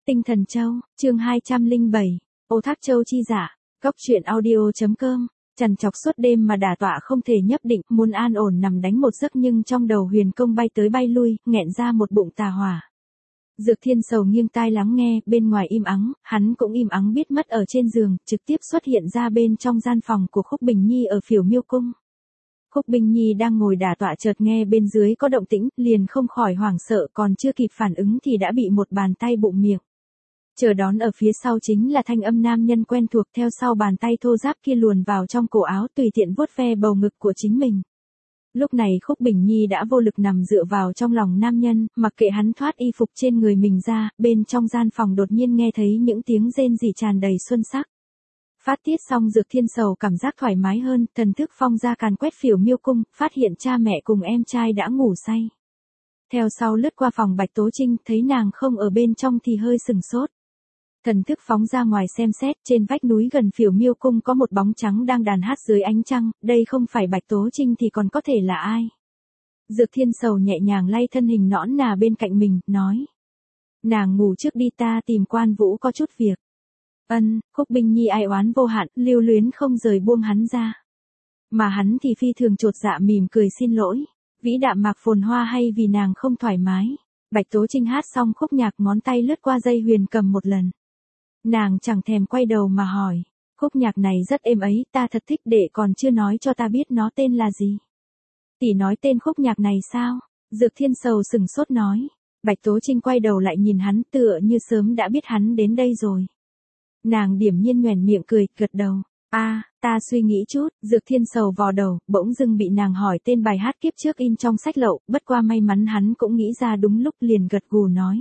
Tinh Thần Châu, chương 207, Ô Thác Châu chi giả, góc truyện audio.com, trằn trọc suốt đêm mà đả tọa không thể nhấp định, muốn an ổn nằm đánh một giấc nhưng trong đầu Huyền Công bay tới bay lui, nghẹn ra một bụng tà hỏa. Dược Thiên Sầu nghiêng tai lắng nghe, bên ngoài im ắng, hắn cũng im ắng biết mất ở trên giường, trực tiếp xuất hiện ra bên trong gian phòng của Khúc Bình Nhi ở Phiểu Miêu Cung. Khúc Bình Nhi đang ngồi đả tọa chợt nghe bên dưới có động tĩnh, liền không khỏi hoảng sợ, còn chưa kịp phản ứng thì đã bị một bàn tay bụng miệng. Chờ đón ở phía sau chính là thanh âm nam nhân quen thuộc, theo sau bàn tay thô ráp kia luồn vào trong cổ áo tùy tiện vuốt ve bầu ngực của chính mình. Lúc này Khúc Bình Nhi đã vô lực nằm dựa vào trong lòng nam nhân, mặc kệ hắn thoát y phục trên người mình ra, bên trong gian phòng đột nhiên nghe thấy những tiếng rên rỉ tràn đầy xuân sắc. Phát tiết xong Dược Thiên Sầu cảm giác thoải mái hơn, thần thức phong ra càn quét Phiểu Miêu Cung, phát hiện cha mẹ cùng em trai đã ngủ say. Theo sau lướt qua phòng Bạch Tố Trinh, thấy nàng không ở bên trong thì hơi sừng sốt. Thần thức phóng ra ngoài xem xét, trên vách núi gần Phiểu Miêu Cung có một bóng trắng đang đàn hát dưới ánh trăng, đây không phải Bạch Tố Trinh thì còn có thể là ai. Dược Thiên Sầu nhẹ nhàng lay thân hình nõn nà bên cạnh mình, nói. Nàng ngủ trước đi, ta tìm Quan Vũ có chút việc. Khúc Bình Nhi ai oán vô hạn, lưu luyến không rời buông hắn ra. Mà hắn thì phi thường chột dạ mỉm cười xin lỗi. Vĩ đạm mạc phồn hoa hay vì nàng không thoải mái. Bạch Tố Trinh hát xong khúc nhạc, ngón tay lướt qua dây huyền cầm một lần. Nàng chẳng thèm quay đầu mà hỏi. Khúc nhạc này rất êm ấy, ta thật thích, đệ còn chưa nói cho ta biết nó tên là gì. Tỷ nói tên khúc nhạc này sao? Dược Thiên Sầu sừng sốt nói. Bạch Tố Trinh quay đầu lại nhìn hắn, tựa như sớm đã biết hắn đến đây rồi. Nàng điểm nhiên nhoẻn miệng cười, gật đầu. Ta suy nghĩ chút. Dược Thiên Sầu vò đầu, bỗng dưng bị nàng hỏi tên bài hát kiếp trước in trong sách lậu, bất qua may mắn hắn cũng nghĩ ra đúng lúc, liền gật gù nói.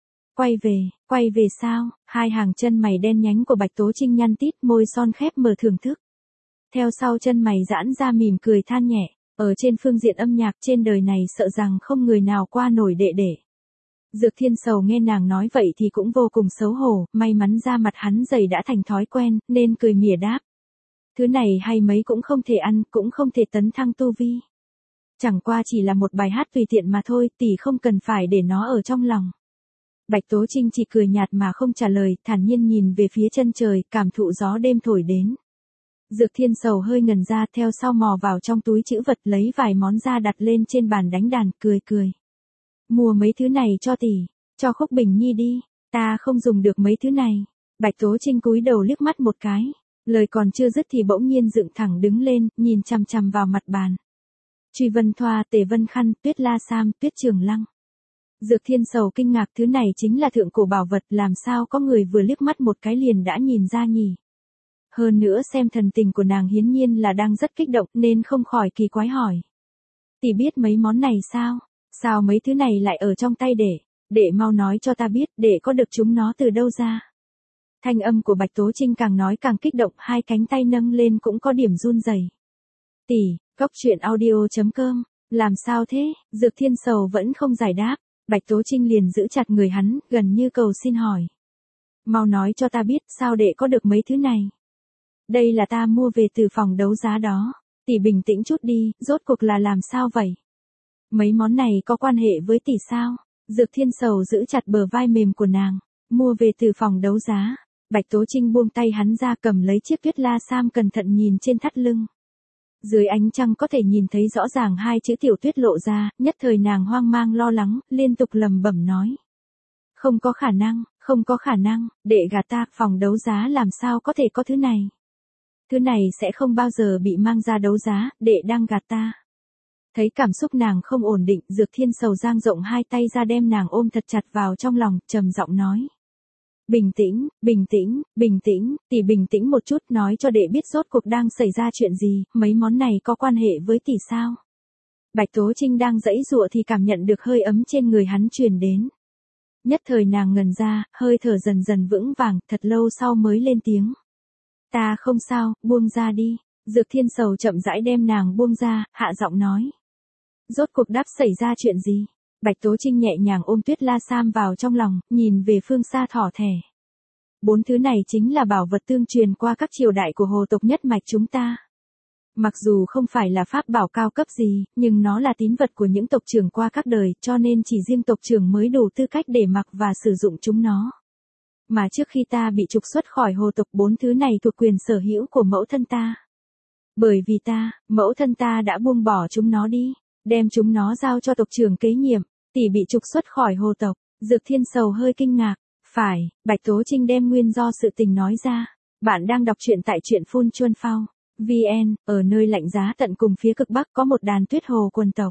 Quay về sao? Hai hàng chân mày đen nhánh của Bạch Tố Trinh nhăn tít, môi son khép mở thưởng thức. Theo sau chân mày giãn ra mỉm cười than nhẹ, ở trên phương diện âm nhạc trên đời này sợ rằng không người nào qua nổi đệ đệ. Dược Thiên Sầu nghe nàng nói vậy thì cũng vô cùng xấu hổ, may mắn da mặt hắn dày đã thành thói quen, nên cười mỉa đáp. Thứ này hay mấy cũng không thể ăn, cũng không thể tấn thăng tu vi. Chẳng qua chỉ là một bài hát tùy tiện mà thôi, tỷ không cần phải để nó ở trong lòng. Bạch Tố Trinh chỉ cười nhạt mà không trả lời, thản nhiên nhìn về phía chân trời, cảm thụ gió đêm thổi đến. Dược Thiên Sầu hơi ngần ra, theo sau mò vào trong túi trữ vật lấy vài món ra đặt lên trên bàn đánh đàn, cười. Mua mấy thứ này cho tỷ, cho Khúc Bình Nhi đi, ta không dùng được mấy thứ này. Bạch Tố Trinh cúi đầu liếc mắt một cái, lời còn chưa dứt thì bỗng nhiên dựng thẳng đứng lên, nhìn chằm chằm vào mặt bàn. Truy Vân Thoa, Tề Vân Khăn, Tuyết La Sam, Tuyết Trường Lăng. Dược Thiên Sầu kinh ngạc, thứ này chính là thượng cổ bảo vật, làm sao có người vừa liếc mắt một cái liền đã nhìn ra nhỉ? Hơn nữa xem thần tình của nàng hiển nhiên là đang rất kích động nên không khỏi kỳ quái hỏi. Tỷ biết mấy món này sao? Sao mấy thứ này lại ở trong tay đệ mau nói cho ta biết, đệ có được chúng nó từ đâu ra? Thanh âm của Bạch Tố Trinh càng nói càng kích động, hai cánh tay nâng lên cũng có điểm run rẩy. Tỷ, góc truyện audio.com, làm sao thế? Dược Thiên Sầu vẫn không giải đáp. Bạch Tố Trinh liền giữ chặt người hắn, gần như cầu xin hỏi. Mau nói cho ta biết, sao đệ có được mấy thứ này? Đây là ta mua về từ phòng đấu giá đó. Tỷ bình tĩnh chút đi, rốt cuộc là làm sao vậy? Mấy món này có quan hệ với tỷ sao? Dược Thiên Sầu giữ chặt bờ vai mềm của nàng. Mua về từ phòng đấu giá. Bạch Tố Trinh buông tay hắn ra, cầm lấy chiếc Tuyết La Sam cẩn thận nhìn trên thắt lưng. Dưới ánh trăng có thể nhìn thấy rõ ràng hai chữ Tiểu Tuyết lộ ra, nhất thời nàng hoang mang lo lắng, liên tục lẩm bẩm nói. Không có khả năng, đệ gạt ta, phòng đấu giá làm sao có thể có thứ này. Thứ này sẽ không bao giờ bị mang ra đấu giá, đệ đang gạt ta. Thấy cảm xúc nàng không ổn định, Dược Thiên Sầu dang rộng hai tay ra đem nàng ôm thật chặt vào trong lòng, trầm giọng nói. Bình tĩnh, tỷ bình tĩnh một chút, nói cho đệ biết rốt cuộc đang xảy ra chuyện gì, mấy món này có quan hệ với tỷ sao? Bạch Tố Trinh đang giãy giụa thì cảm nhận được hơi ấm trên người hắn truyền đến. Nhất thời nàng ngần ra, hơi thở dần dần vững vàng, thật lâu sau mới lên tiếng. Ta không sao, buông ra đi. Dược Thiên Sầu chậm rãi đem nàng buông ra, hạ giọng nói. Rốt cuộc đáp xảy ra chuyện gì? Bạch Tố Trinh nhẹ nhàng ôm Tuyết La Sam vào trong lòng, nhìn về phương xa thỏ thẻ. 4 thứ này chính là bảo vật tương truyền qua các triều đại của Hồ tộc nhất mạch chúng ta. Mặc dù không phải là pháp bảo cao cấp gì, nhưng nó là tín vật của những tộc trưởng qua các đời, cho nên chỉ riêng tộc trưởng mới đủ tư cách để mặc và sử dụng chúng nó. Mà trước khi ta bị trục xuất khỏi hồ tộc 4 thứ này thuộc quyền sở hữu của mẫu thân ta. Bởi vì mẫu thân ta đã buông bỏ chúng nó đi, đem chúng nó giao cho tộc trưởng kế nhiệm, tỷ bị trục xuất khỏi hồ tộc. Dược Thiên Sầu hơi kinh ngạc. Phải, Bạch Tố Trinh đem nguyên do sự tình nói ra. Bạn đang đọc truyện tại truyện Phun Chuân Phao. VN, ở nơi lạnh giá tận cùng phía cực Bắc có một đàn tuyết hồ quần tộc.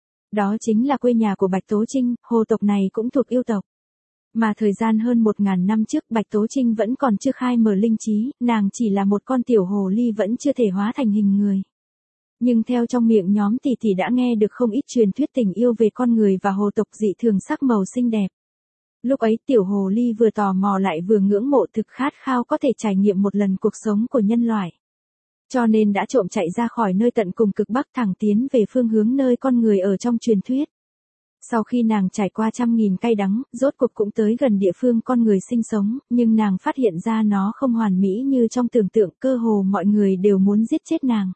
Đó chính là quê nhà của Bạch Tố Trinh, hồ tộc này cũng thuộc yêu tộc. Mà thời gian hơn 1000 năm trước Bạch Tố Trinh vẫn còn chưa khai mở linh trí, nàng chỉ là một con tiểu hồ ly vẫn chưa thể hóa thành hình người. Nhưng theo trong miệng nhóm tỷ tỷ đã nghe được không ít truyền thuyết tình yêu về con người và hồ tộc dị thường sắc màu xinh đẹp. Lúc ấy tiểu hồ ly vừa tò mò lại vừa ngưỡng mộ thực khát khao có thể trải nghiệm một lần cuộc sống của nhân loại. Cho nên đã trộm chạy ra khỏi nơi tận cùng cực Bắc thẳng tiến về phương hướng nơi con người ở trong truyền thuyết. Sau khi nàng trải qua 100.000 cay đắng, rốt cuộc cũng tới gần địa phương con người sinh sống, nhưng nàng phát hiện ra nó không hoàn mỹ như trong tưởng tượng, cơ hồ mọi người đều muốn giết chết nàng.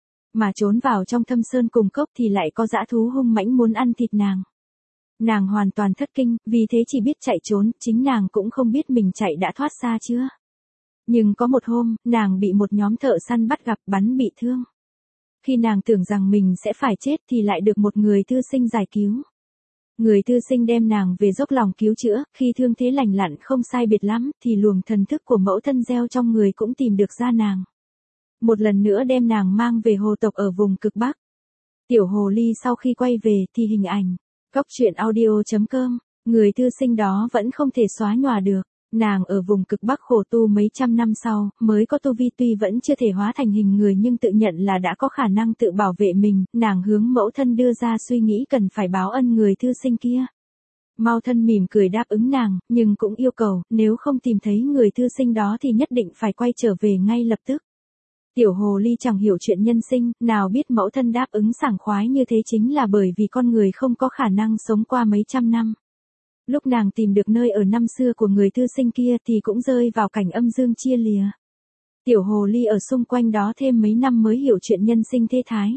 Mà trốn vào trong thâm sơn cùng cốc thì lại có dã thú hung mãnh muốn ăn thịt nàng. Nàng hoàn toàn thất kinh, vì thế chỉ biết chạy trốn, chính nàng cũng không biết mình chạy đã thoát xa chưa. Nhưng có một hôm, nàng bị một nhóm thợ săn bắt gặp, bắn bị thương. Khi nàng tưởng rằng mình sẽ phải chết thì lại được một người thư sinh giải cứu. Người thư sinh đem nàng về dốc lòng cứu chữa, khi thương thế lành lặn không sai biệt lắm, thì luồng thần thức của mẫu thân gieo trong người cũng tìm được ra nàng. Một lần nữa đem nàng mang về hồ tộc ở vùng cực Bắc. Tiểu hồ ly sau khi quay về thì hình ảnh. Góc truyện audio.com, người thư sinh đó vẫn không thể xóa nhòa được. Nàng ở vùng cực Bắc khổ tu mấy trăm năm sau, mới có tu vi, tuy vẫn chưa thể hóa thành hình người nhưng tự nhận là đã có khả năng tự bảo vệ mình, nàng hướng mẫu thân đưa ra suy nghĩ cần phải báo ân người thư sinh kia. Mao thân mỉm cười đáp ứng nàng, nhưng cũng yêu cầu, nếu không tìm thấy người thư sinh đó thì nhất định phải quay trở về ngay lập tức. Tiểu hồ ly chẳng hiểu chuyện nhân sinh, nào biết mẫu thân đáp ứng sảng khoái như thế chính là bởi vì con người không có khả năng sống qua mấy trăm năm. Lúc nàng tìm được nơi ở năm xưa của người thư sinh kia thì cũng rơi vào cảnh âm dương chia lìa. Tiểu hồ ly ở xung quanh đó thêm mấy năm mới hiểu chuyện nhân sinh thế thái.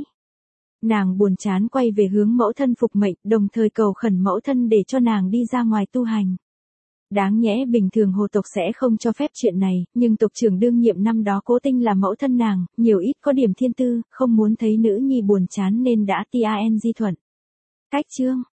Nàng buồn chán quay về hướng mẫu thân phục mệnh, đồng thời cầu khẩn mẫu thân để cho nàng đi ra ngoài tu hành. Đáng nhẽ bình thường hồ tộc sẽ không cho phép chuyện này, nhưng tộc trưởng đương nhiệm năm đó Cố Tinh là mẫu thân nàng, nhiều ít có điểm thiên tư, không muốn thấy nữ nhi buồn chán nên đã TANG thuận. Cách chương